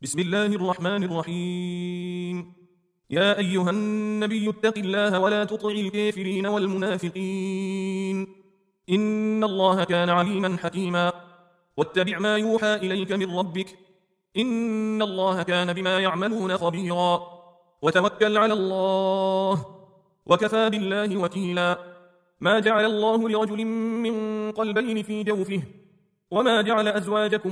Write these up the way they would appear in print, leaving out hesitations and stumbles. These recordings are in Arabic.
بسم الله الرحمن الرحيم. يا أيها النبي اتق الله ولا تطع الكافرين والمنافقين، إن الله كان عليما حكيما. واتبع ما يوحى إليك من ربك، إن الله كان بما يعملون خبيرا. وتوكل على الله، وكفى بالله وكيلا. ما جعل الله لرجل من قلبين في جوفه، وما جعل أزواجكم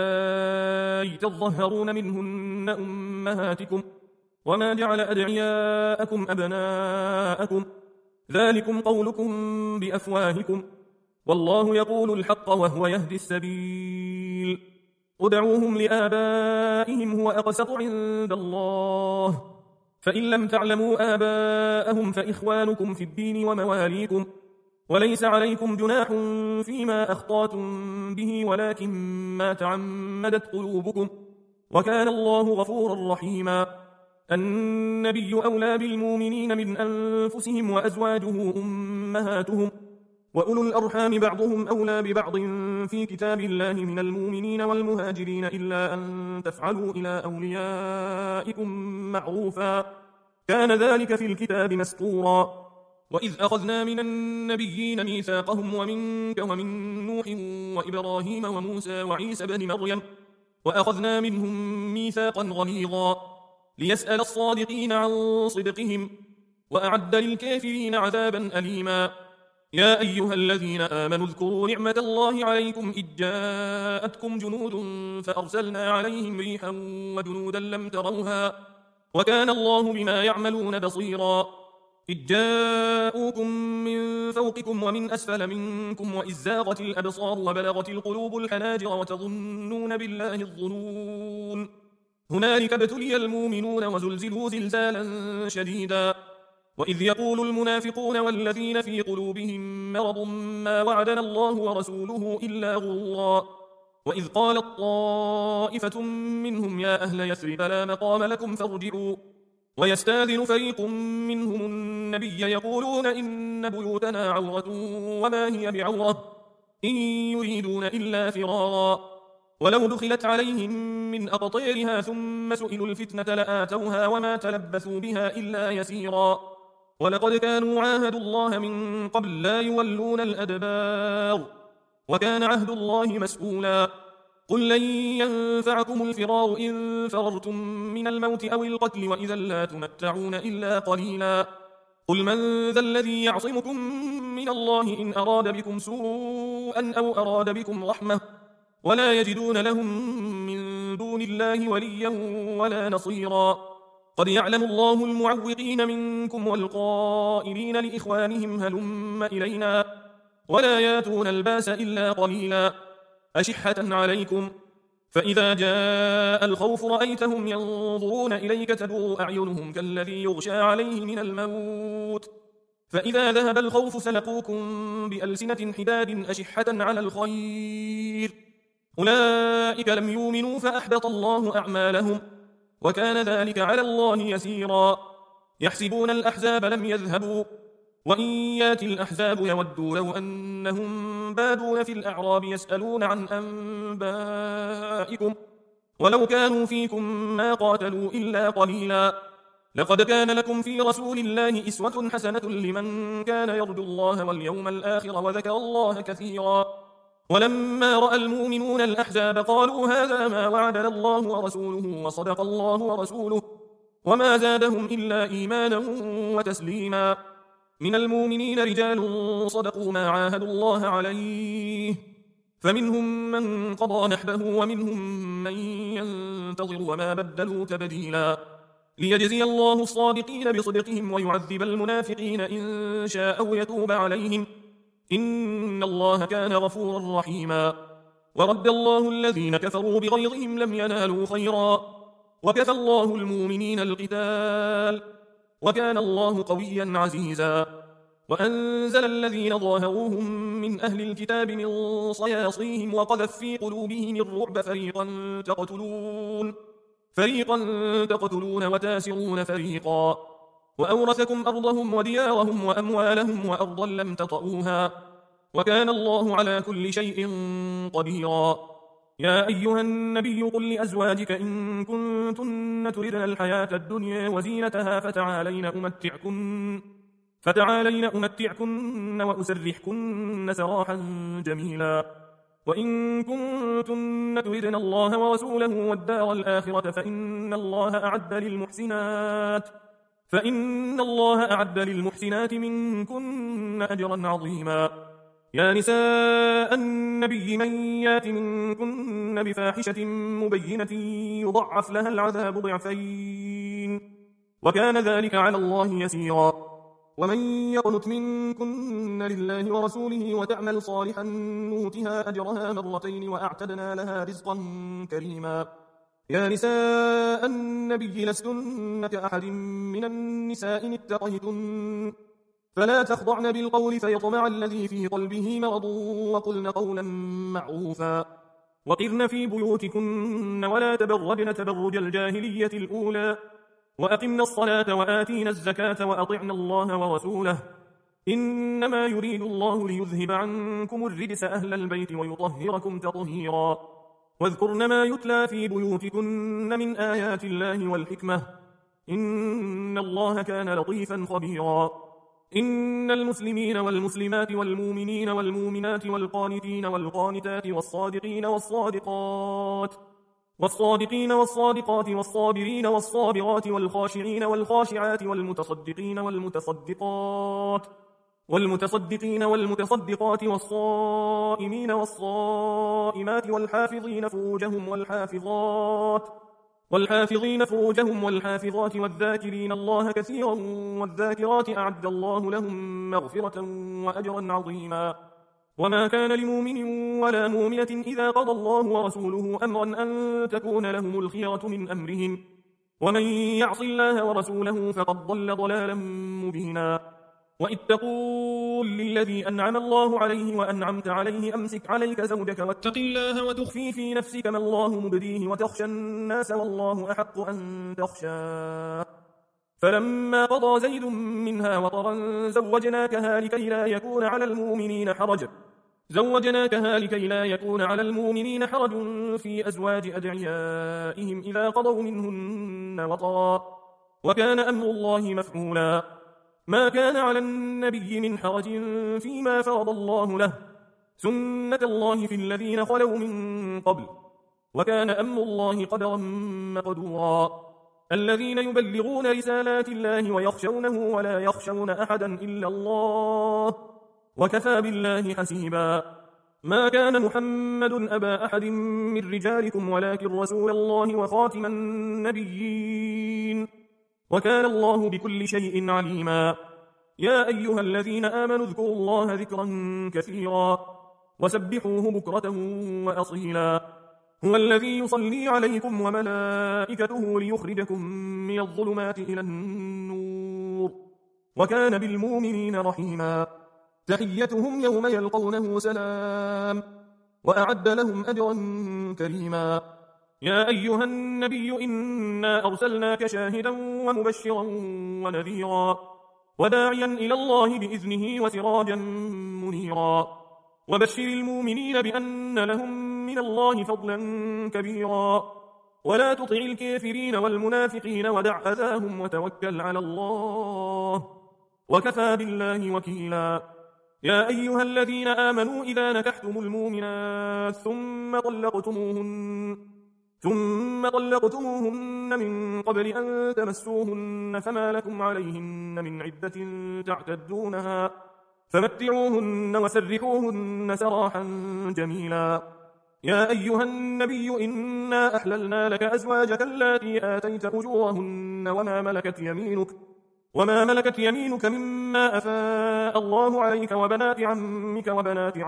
اللائي تظهرون منهن أمهاتكم، وما جعل أدعياءكم أبناءكم، ذلكم قولكم بأفواهكم، والله يقول الحق وهو يهدي السبيل. ادعوهم لآبائهم هو أقسط عند الله، فإن لم تعلموا آباءهم فإخوانكم في الدين ومواليكم، وليس عليكم جناح فيما أخطأتم به ولكن ما تعمدت قلوبكم، وكان الله غفورا رحيما. النبي أولى بالمؤمنين من أنفسهم، وأزواجه أمهاتهم، وأولو الأرحام بعضهم أولى ببعض في كتاب الله من المؤمنين والمهاجرين إلا أن تفعلوا إلى أوليائكم معروفا، كان ذلك في الكتاب مسطورا. وإذ أخذنا من النبيين ميثاقهم ومنك ومن نوح وإبراهيم وموسى وعيسى بن مريم، وأخذنا منهم ميثاقا غليظا، ليسأل الصادقين عن صدقهم، وأعد للكافرين عذابا أليما. يا أيها الذين آمنوا اذكروا نعمة الله عليكم إذ جاءتكم جنود فأرسلنا عليهم ريحا وجنودا لم تروها، وكان الله بما يعملون بصيرا. إذ جاءوكم من فوقكم ومن أسفل منكم وإذ زاغت الأبصار وبلغت القلوب الحناجر وتظنون بالله الظنون، هنالك ابتلي المؤمنون وزلزلوا زلزالا شديدا. وإذ يقول المنافقون والذين في قلوبهم مرض ما وعدنا الله ورسوله إلا غرورا. وإذ قالت طائفة منهم يا أهل يثرب لا مقام لكم فارجعوا، ويستاذن فريق منهم النبي يقولون إن بيوتنا عورة وما هي بعورة، إن يريدون إلا فرارا، ولو دخلت عليهم من أقطيرها ثم سئلوا الفتنة لآتوها وما تلبثوا بها إلا يسيرا. ولقد كانوا عاهدوا الله من قبل لا يولون الأدبار، وكان عهد الله مسؤولا. قل لن ينفعكم الفرار إن فررتم من الموت أو القتل وإذا لا تمتعون إلا قليلا. قل من ذا الذي يعصمكم من الله إن أراد بكم سوءا أو أراد بكم رحمة، ولا يجدون لهم من دون الله وليا ولا نصيرا. قد يعلم الله المعوقين منكم والقائلين لإخوانهم هلم إلينا، ولا ياتون الباس إلا قليلا، أشحة عليكم، فإذا جاء الخوف رأيتهم ينظرون إليك تدور أعينهم كالذي يغشى عليه من الموت، فإذا ذهب الخوف سلقوكم بألسنة حداد أشحة على الخير، أولئك لم يؤمنوا فأحبط الله أعمالهم، وكان ذلك على الله يسيرا. يحسبون الأحزاب لم يذهبوا، وإن ياتي الأحزاب يودوا لو أنهم بادون في الأعراب يسألون عن أنبائكم، ولو كانوا فيكم ما قاتلوا إلا قليلا. لقد كان لكم في رسول الله إسوة حسنة لمن كان يرجو الله واليوم الآخر وذكر الله كثيرا. ولما رأى المؤمنون الأحزاب قالوا هذا ما وعدنا الله ورسوله وصدق الله ورسوله، وما زادهم إلا إيمانا وتسليما. من المؤمنين رجال صدقوا ما عاهدوا الله عليه، فمنهم من قضى نحبه ومنهم من ينتظر وما بدلوا تبديلا، ليجزي الله الصادقين بصدقهم ويعذب المنافقين إن شاء أو يتوب عليهم، إن الله كان غفورا رحيما. ورد الله الذين كفروا بغيظهم لم ينالوا خيرا، وكفى الله المؤمنين القتال، وكان الله قويا عزيزا. وأنزل الذين ظاهروهم من أهل الكتاب من صياصيهم وقذف في قلوبهم الرعب فريقا تقتلون وتاسرون فريقا، وأورثكم أرضهم وديارهم وأموالهم وأرضا لم تطئوها، وكان الله على كل شيء قديرا. يا أيها النبي قل لأزواجك إن كنتن تردن الحياة الدنيا وزينتها فتعالين أمتعكن وأسرحكن سراحا جميلا. وإن كنتن تردن الله ورسوله والدار الآخرة فإن الله أعد للمحسنات منكن أجرا عظيما. يا نساء النبي من يات منكن بفاحشة مبينة يضعف لها العذاب ضعفين وكان ذلك على الله يسيرا. ومن يقنت منكن لله ورسوله وتعمل صالحا نؤتها أجرها مرتين وأعتدنا لها رزقا كريما. يا نساء النبي لستن كأحد من النساء إن اتقيتن فلا تخضعن بالقول فيطمع الذي في قلبه مرض وقلن قولا معروفا وقرن في بيوتكن ولا تبرجن تبرج الجاهلية الأولى وأقمنا الصلاة وآتينا الزكاة وأطعنا الله ورسوله إنما يريد الله ليذهب عنكم الرجس أهل البيت ويطهركم تطهيرا. واذكرن ما يتلى في بيوتكن من آيات الله والحكمة إن الله كان لطيفا خبيرا. إن المسلمين والمسلمات والمؤمنين والمؤمنات والقانتين والقانتات والصادقين والصادقات والصابرين والصابرات والخاشعين والخاشعات والمتصدقين والمتصدقات والصائمين والصائمات والحافظين فروجهم والحافظات والذاكرين الله كثيرا والذاكرات أعد الله لهم مغفرة وأجرا عظيما. وما كان لمؤمن ولا مؤمنة إذا قضى الله ورسوله أمرا أن تكون لهم الخيرة من أمرهم ومن يعص الله ورسوله فقد ضل ضلالا مبينا. وإذ تقول للذي أنعم الله عليه وأنعمت عليه أمسك عليك زوجك واتق الله وتخفي في نفسك ما الله مبديه وتخشى الناس والله أحق أن تخشاه فلما قضى زيد منها وطرا زوجناكها لكي لا يكون على المؤمنين حرج في أزواج أدعيائهم إذا قضوا منهن وطرا وكان أمر الله مفعولا. ما كان على النبي من حرج فيما فرض الله له سنة الله في الذين خلوا من قبل وكان أمر الله قدرا مقدورا. الذين يبلغون رسالات الله ويخشونه ولا يخشون أحدا إلا الله وكفى بالله حسيبا. ما كان محمد أبا أحد من رجالكم ولكن رسول الله وخاتم النبيين وكان الله بكل شيء عليما. يا أيها الذين آمنوا اذكروا الله ذكرا كثيرا وسبحوه بكرة وأصيلا. هو الذي يصلي عليكم وملائكته ليخرجكم من الظلمات إلى النور وكان بالمؤمنين رحيما. تحيتهم يوم يلقونه سلام وأعد لهم أجرا كريما. يا أيها النبي إنا أرسلناك شاهدا ومبشرا ونذيرا وداعيا إلى الله بإذنه وسراجا منيرا وبشر المؤمنين بأن لهم من الله فضلا كبيرا ولا تطع الكافرين والمنافقين ودع أذاهم وتوكل على الله وكفى بالله وكيلا. يا أيها الذين آمنوا إذا نكحتم المؤمنات ثم طلقتموهن من قبل أن تمسوهن فما لكم عليهن من عدة تعتدونها فمتعوهن وسرحوهن سراحا جميلا. يا أيها النبي إنا أحللنا لك أزواجك اللاتي آتيت أجورهن وما ملكت يمينك مما أفاء الله عليك وبنات عمك وبنات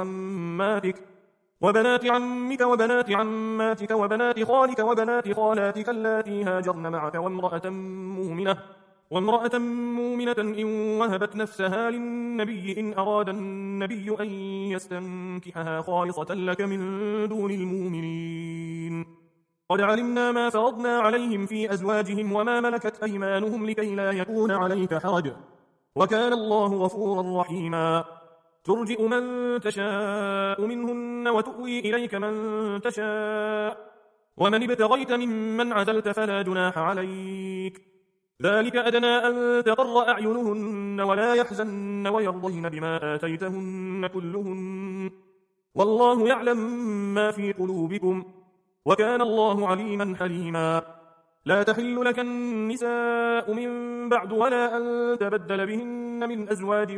عماتك وبنات خالك وبنات خالاتك اللاتي هاجرن معك وامرأة مؤمنة إن وهبت نفسها للنبي إن أراد النبي أن يستنكحها خالصة لك من دون المؤمنين. قد علمنا ما فرضنا عليهم في أزواجهم وما ملكت أيمانهم لكي لا يكون عليك حرج وكان الله غفورا رحيما. ترجئ من تشاء منهن وتؤوي إليك من تشاء ومن ابتغيت ممن عزلت فلا جناح عليك ذلك أدنى أن تقر أعينهن ولا يحزن ويرضين بما آتيتهن كلهن والله يعلم ما في قلوبكم وكان الله عليما حليما لا تحل لك النساء من بعد ولا أن تبدل بهن من أزواج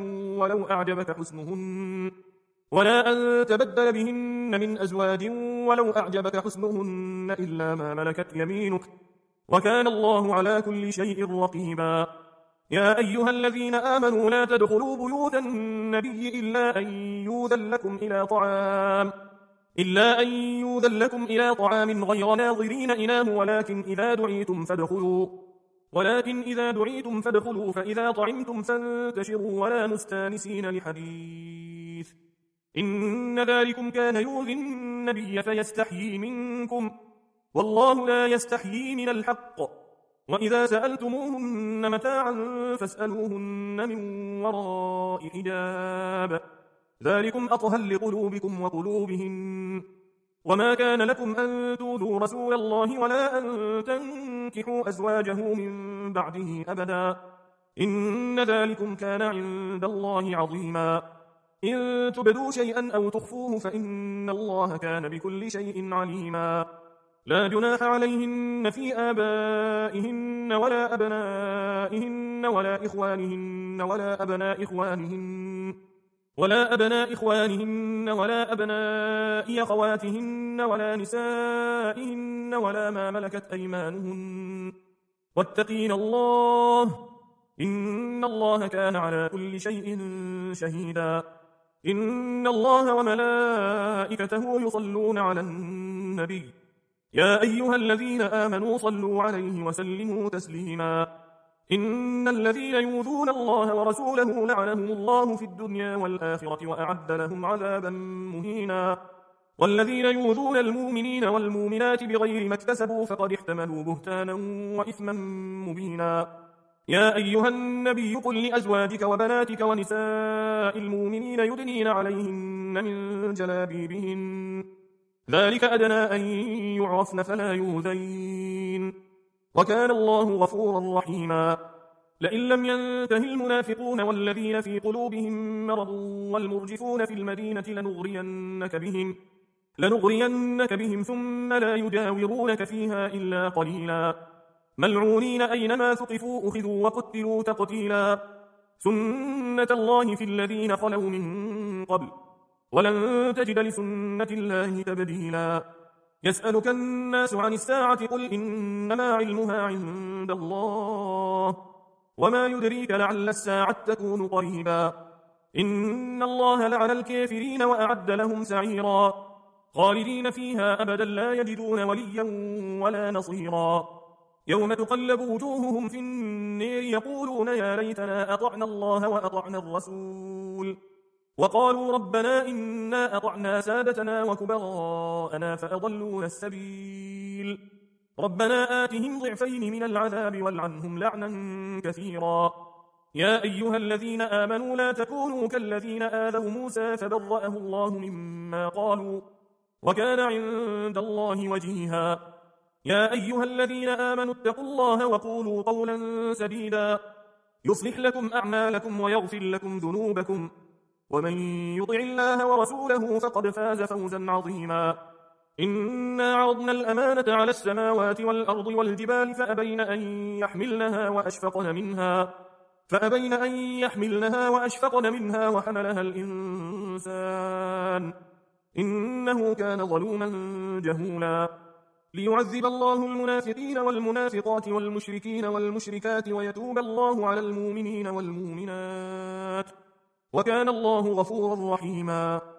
ولو أعجبك حسنهن إلا ما ملكت يمينك وكان الله على كل شيء رقيبا يا أيها الذين آمنوا لا تدخلوا بيوت النبي إلا أن يوذن لكم إلى طعام غير ناظرين إناه ولكن إذا دعيتم فادخلوا فإذا طعمتم فانتشروا ولا مستانسين لحديث إن ذلكم كان يؤذي النبي فيستحيي منكم والله لا يستحيي من الحق وإذا سألتموهن متاعا فاسألوهن من وراء حجاب ذلكم أطهر لقلوبكم وقلوبهن وما كان لكم أن تؤذوا رسول الله ولا أن تنكحوا أزواجه من بعده أبدا إن ذلكم كان عند الله عظيما إن تبدوا شيئا أو تخفوه فإن الله كان بكل شيء عليما لا جناح عليهن في آبائهن ولا أبنائهن ولا أبناء إخوانهن ولا أبناء أخواتهن ولا نسائهن ولا ما ملكت أيمانهن واتقين الله إن الله كان على كل شيء شهيدا إن الله وملائكته يصلون على النبي يا أيها الذين آمنوا صلوا عليه وسلموا تسليما إن الذين يؤذون الله ورسوله لعنهم الله في الدنيا والآخرة وأعد لهم عذابا مهينا والذين يؤذون المؤمنين والمؤمنات بغير ما اكتسبوا فقد احتملوا بهتانا وإثما مبينا يا أيها النبي قل لأزواجك وبناتك ونساء المؤمنين يدنين عليهن من جلابيبهن ذلك أدنى أن يعرفن فلا يؤذين وكان الله غفورا رحيما لئن لم ينته المنافقون والذين في قلوبهم مرض والمرجفون في المدينة لنغرينك بهم ثم لا يجاورونك فيها إلا قليلا ملعونين أينما ثقفوا أخذوا وقتلوا تقتيلا سنة الله في الذين خلوا من قبل ولن تجد لسنة الله تبديلا يسألك الناس عن الساعة قل إنما علمها عند الله وما يدريك لعل الساعة تكون قريبا إن الله لعن الكافرين وأعد لهم سعيرا خالدين فيها أبدا لا يجدون وليا ولا نصيرا يوم تقلب وجوههم في النير يقولون يا ليتنا أطعنا الله وأطعنا الرسول وقالوا ربنا إنا أطعنا سادتنا وكبراءنا فأضلونا السبيل ربنا آتهم ضعفين من العذاب والعنهم لعنا كثيرا يا أيها الذين آمنوا لا تكونوا كالذين آذوا موسى فبرأه الله مما قالوا وكان عند الله وجيها يا أيها الذين آمنوا اتقوا الله وقولوا قولا سديدا يصلح لكم أعمالكم ويغفر لكم ذنوبكم ومن يطع الله ورسوله فقد فاز فوزا عظيما إنا عرضنا الأمانة على السماوات والأرض والجبال فأبين أن يحملنها وأشفقن منها وحملها الإنسان إنه كان ظلوما جهولا ليعذب الله المنافقين والمنافقات والمشركين والمشركات ويتوب الله على المؤمنين والمؤمنات وكان الله غفورا رحيما